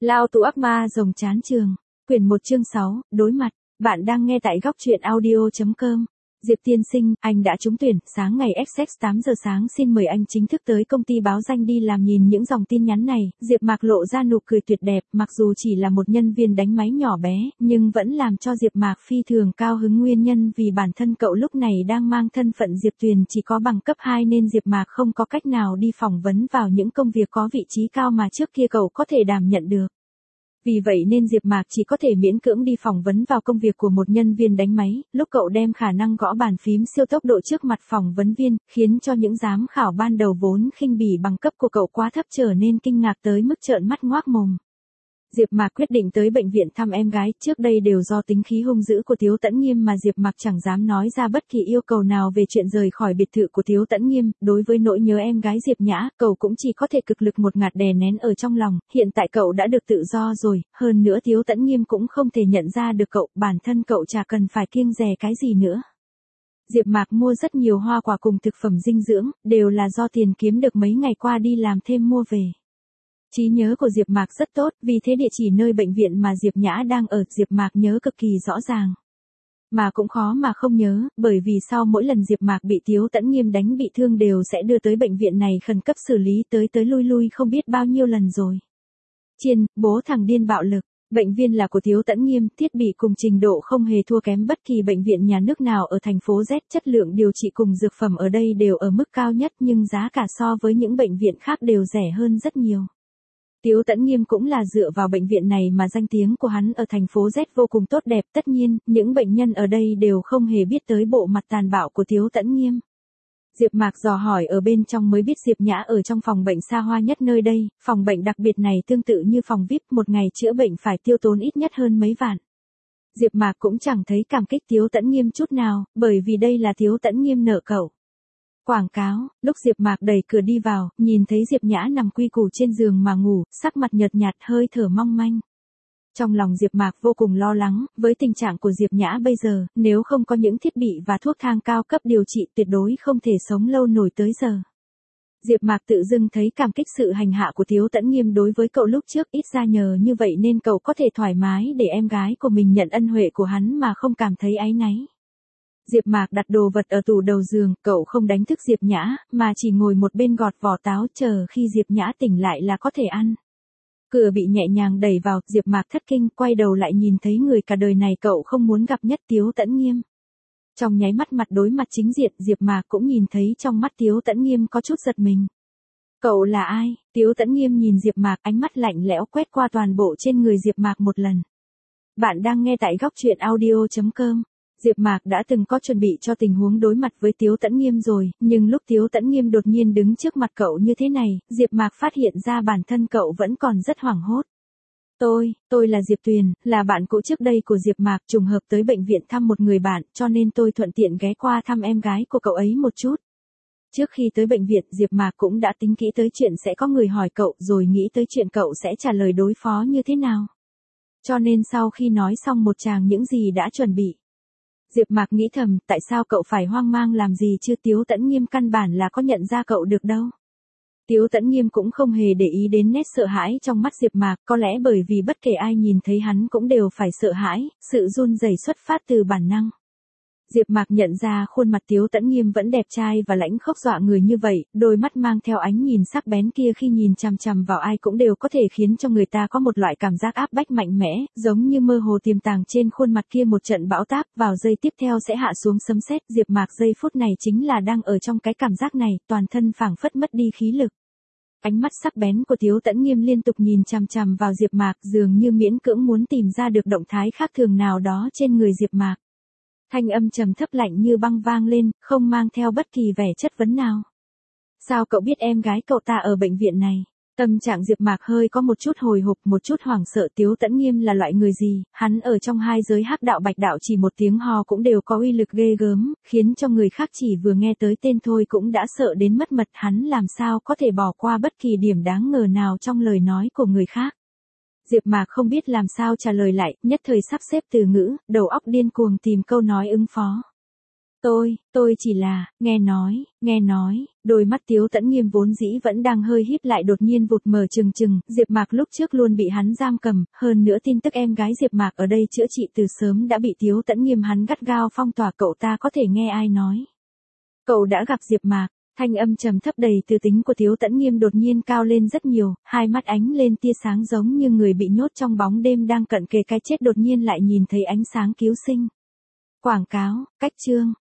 Lao tù ác ma rồng chán trường. Quyển 1 chương 6, đối mặt. Bạn đang nghe tại góc truyện audio.com. Diệp tiên sinh, anh đã trúng tuyển, sáng ngày XX 8 giờ sáng xin mời anh chính thức tới công ty báo danh đi làm. Nhìn những dòng tin nhắn này, Diệp Mạc lộ ra nụ cười tuyệt đẹp, mặc dù chỉ là một nhân viên đánh máy nhỏ bé, nhưng vẫn làm cho Diệp Mạc phi thường cao hứng. Nguyên nhân vì bản thân cậu lúc này đang mang thân phận Diệp Tuyền chỉ có bằng cấp 2 nên Diệp Mạc không có cách nào đi phỏng vấn vào những công việc có vị trí cao mà trước kia cậu có thể đảm nhận được. Vì vậy nên Diệp Mạc chỉ có thể miễn cưỡng đi phỏng vấn vào công việc của một nhân viên đánh máy. Lúc cậu đem khả năng gõ bàn phím siêu tốc độ trước mặt phỏng vấn viên, khiến cho những giám khảo ban đầu vốn khinh bỉ bằng cấp của cậu quá thấp trở nên kinh ngạc tới mức trợn mắt ngoác mồm. Diệp Mạc quyết định tới bệnh viện thăm em gái, trước đây đều do tính khí hung dữ của Tiếu Tẫn Nghiêm mà Diệp Mạc chẳng dám nói ra bất kỳ yêu cầu nào về chuyện rời khỏi biệt thự của Tiếu Tẫn Nghiêm. Đối với nỗi nhớ em gái Diệp Nhã, cậu cũng chỉ có thể cực lực một ngạt đè nén ở trong lòng. Hiện tại cậu đã được tự do rồi, hơn nữa Tiếu Tẫn Nghiêm cũng không thể nhận ra được cậu, bản thân cậu chả cần phải kiêng dè cái gì nữa. Diệp Mạc mua rất nhiều hoa quả cùng thực phẩm dinh dưỡng, đều là do tiền kiếm được mấy ngày qua đi làm thêm mua về. Trí nhớ của Diệp Mạc rất tốt, vì thế địa chỉ nơi bệnh viện mà Diệp Nhã đang ở, Diệp Mạc nhớ cực kỳ rõ ràng. Mà cũng khó mà không nhớ, bởi vì sau mỗi lần Diệp Mạc bị Tiếu Tẫn Nghiêm đánh bị thương đều sẽ đưa tới bệnh viện này khẩn cấp xử lý, tới lui lui không biết bao nhiêu lần rồi. Bố thằng điên bạo lực. Bệnh viện là của Tiếu Tẫn Nghiêm, thiết bị cùng trình độ không hề thua kém bất kỳ bệnh viện nhà nước nào ở thành phố Z, chất lượng điều trị cùng dược phẩm ở đây đều ở mức cao nhất nhưng giá cả so với những bệnh viện khác đều rẻ hơn rất nhiều. Tiếu Tẫn Nghiêm cũng là dựa vào bệnh viện này mà danh tiếng của hắn ở thành phố Z vô cùng tốt đẹp. Tất nhiên, những bệnh nhân ở đây đều không hề biết tới bộ mặt tàn bạo của Tiếu Tẫn Nghiêm. Diệp Mạc dò hỏi ở bên trong mới biết Diệp Nhã ở trong phòng bệnh xa hoa nhất nơi đây, phòng bệnh đặc biệt này tương tự như phòng VIP, một ngày chữa bệnh phải tiêu tốn ít nhất hơn mấy vạn. Diệp Mạc cũng chẳng thấy cảm kích Tiếu Tẫn Nghiêm chút nào, bởi vì đây là Tiếu Tẫn Nghiêm nợ cậu. Quảng cáo, lúc Diệp Mạc đẩy cửa đi vào, nhìn thấy Diệp Nhã nằm quy củ trên giường mà ngủ, sắc mặt nhợt nhạt hơi thở mong manh. Trong lòng Diệp Mạc vô cùng lo lắng, với tình trạng của Diệp Nhã bây giờ, nếu không có những thiết bị và thuốc thang cao cấp điều trị tuyệt đối không thể sống lâu nổi tới giờ. Diệp Mạc tự dưng thấy cảm kích sự hành hạ của Tiếu Tẫn Nghiêm đối với cậu lúc trước, ít ra nhờ như vậy nên cậu có thể thoải mái để em gái của mình nhận ân huệ của hắn mà không cảm thấy áy náy. Diệp Mạc đặt đồ vật ở tủ đầu giường, cậu không đánh thức Diệp Nhã, mà chỉ ngồi một bên gọt vỏ táo chờ khi Diệp Nhã tỉnh lại là có thể ăn. Cửa bị nhẹ nhàng đẩy vào, Diệp Mạc thất kinh, quay đầu lại nhìn thấy người cả đời này cậu không muốn gặp nhất, Tiếu Tẫn Nghiêm. Trong nháy mắt mặt đối mặt chính diện, Diệp Mạc cũng nhìn thấy trong mắt Tiếu Tẫn Nghiêm có chút giật mình. Cậu là ai? Tiếu Tẫn Nghiêm nhìn Diệp Mạc, ánh mắt lạnh lẽo quét qua toàn bộ trên người Diệp Mạc một lần. Bạn đang nghe tại góc truyện audio.com. Diệp Mạc đã từng có chuẩn bị cho tình huống đối mặt với Tiếu Tẫn Nghiêm rồi, nhưng lúc Tiếu Tẫn Nghiêm đột nhiên đứng trước mặt cậu như thế này, Diệp Mạc phát hiện ra bản thân cậu vẫn còn rất hoảng hốt. Tôi là Diệp Tuyền, là bạn cũ trước đây của Diệp Mạc, trùng hợp tới bệnh viện thăm một người bạn, cho nên tôi thuận tiện ghé qua thăm em gái của cậu ấy một chút. Trước khi tới bệnh viện, Diệp Mạc cũng đã tính kỹ tới chuyện sẽ có người hỏi cậu, rồi nghĩ tới chuyện cậu sẽ trả lời đối phó như thế nào. Cho nên sau khi nói xong một tràng những gì đã chuẩn bị, Diệp Mạc nghĩ thầm, tại sao cậu phải hoang mang làm gì chứ, Tiếu Tẫn Nghiêm căn bản là có nhận ra cậu được đâu. Tiếu Tẫn Nghiêm cũng không hề để ý đến nét sợ hãi trong mắt Diệp Mạc, có lẽ bởi vì bất kể ai nhìn thấy hắn cũng đều phải sợ hãi, sự run rẩy xuất phát từ bản năng. Diệp Mạc nhận ra khuôn mặt Tiếu Tẫn Nghiêm vẫn đẹp trai và lãnh khốc dọa người như vậy, đôi mắt mang theo ánh nhìn sắc bén kia khi nhìn chằm chằm vào ai cũng đều có thể khiến cho người ta có một loại cảm giác áp bách mạnh mẽ, giống như mơ hồ tiềm tàng trên khuôn mặt kia một trận bão táp, vào giây tiếp theo sẽ hạ xuống sấm sét. Diệp Mạc giây phút này chính là đang ở trong cái cảm giác này, toàn thân phảng phất mất đi khí lực. Ánh mắt sắc bén của Tiếu Tẫn Nghiêm liên tục nhìn chằm chằm vào Diệp Mạc, dường như miễn cưỡng muốn tìm ra được động thái khác thường nào đó trên người Diệp Mạc. Thanh âm trầm thấp lạnh như băng vang lên, không mang theo bất kỳ vẻ chất vấn nào. Sao cậu biết em gái cậu ta ở bệnh viện này? Tâm trạng Diệp Mạc hơi có một chút hồi hộp, một chút hoảng sợ. Tiếu Tẫn Nghiêm là loại người gì? Hắn ở trong hai giới hắc đạo bạch đạo chỉ một tiếng hò cũng đều có uy lực ghê gớm, khiến cho người khác chỉ vừa nghe tới tên thôi cũng đã sợ đến mất mật. Hắn làm sao có thể bỏ qua bất kỳ điểm đáng ngờ nào trong lời nói của người khác? Diệp Mạc không biết làm sao trả lời lại, nhất thời sắp xếp từ ngữ, đầu óc điên cuồng tìm câu nói ứng phó. Tôi chỉ là, nghe nói, đôi mắt Tiếu Tẫn Nghiêm vốn dĩ vẫn đang hơi híp lại đột nhiên vụt mở trừng trừng, Diệp Mạc lúc trước luôn bị hắn giam cầm, hơn nữa tin tức em gái Diệp Mạc ở đây chữa trị từ sớm đã bị Tiếu Tẫn Nghiêm hắn gắt gao phong tỏa, cậu ta có thể nghe ai nói. Cậu đã gặp Diệp Mạc, thanh âm trầm thấp đầy tư tính của Tiếu Tẫn Nghiêm đột nhiên cao lên rất nhiều, hai mắt ánh lên tia sáng giống như người bị nhốt trong bóng đêm đang cận kề cái chết đột nhiên lại nhìn thấy ánh sáng cứu sinh. Quảng cáo, cách chương.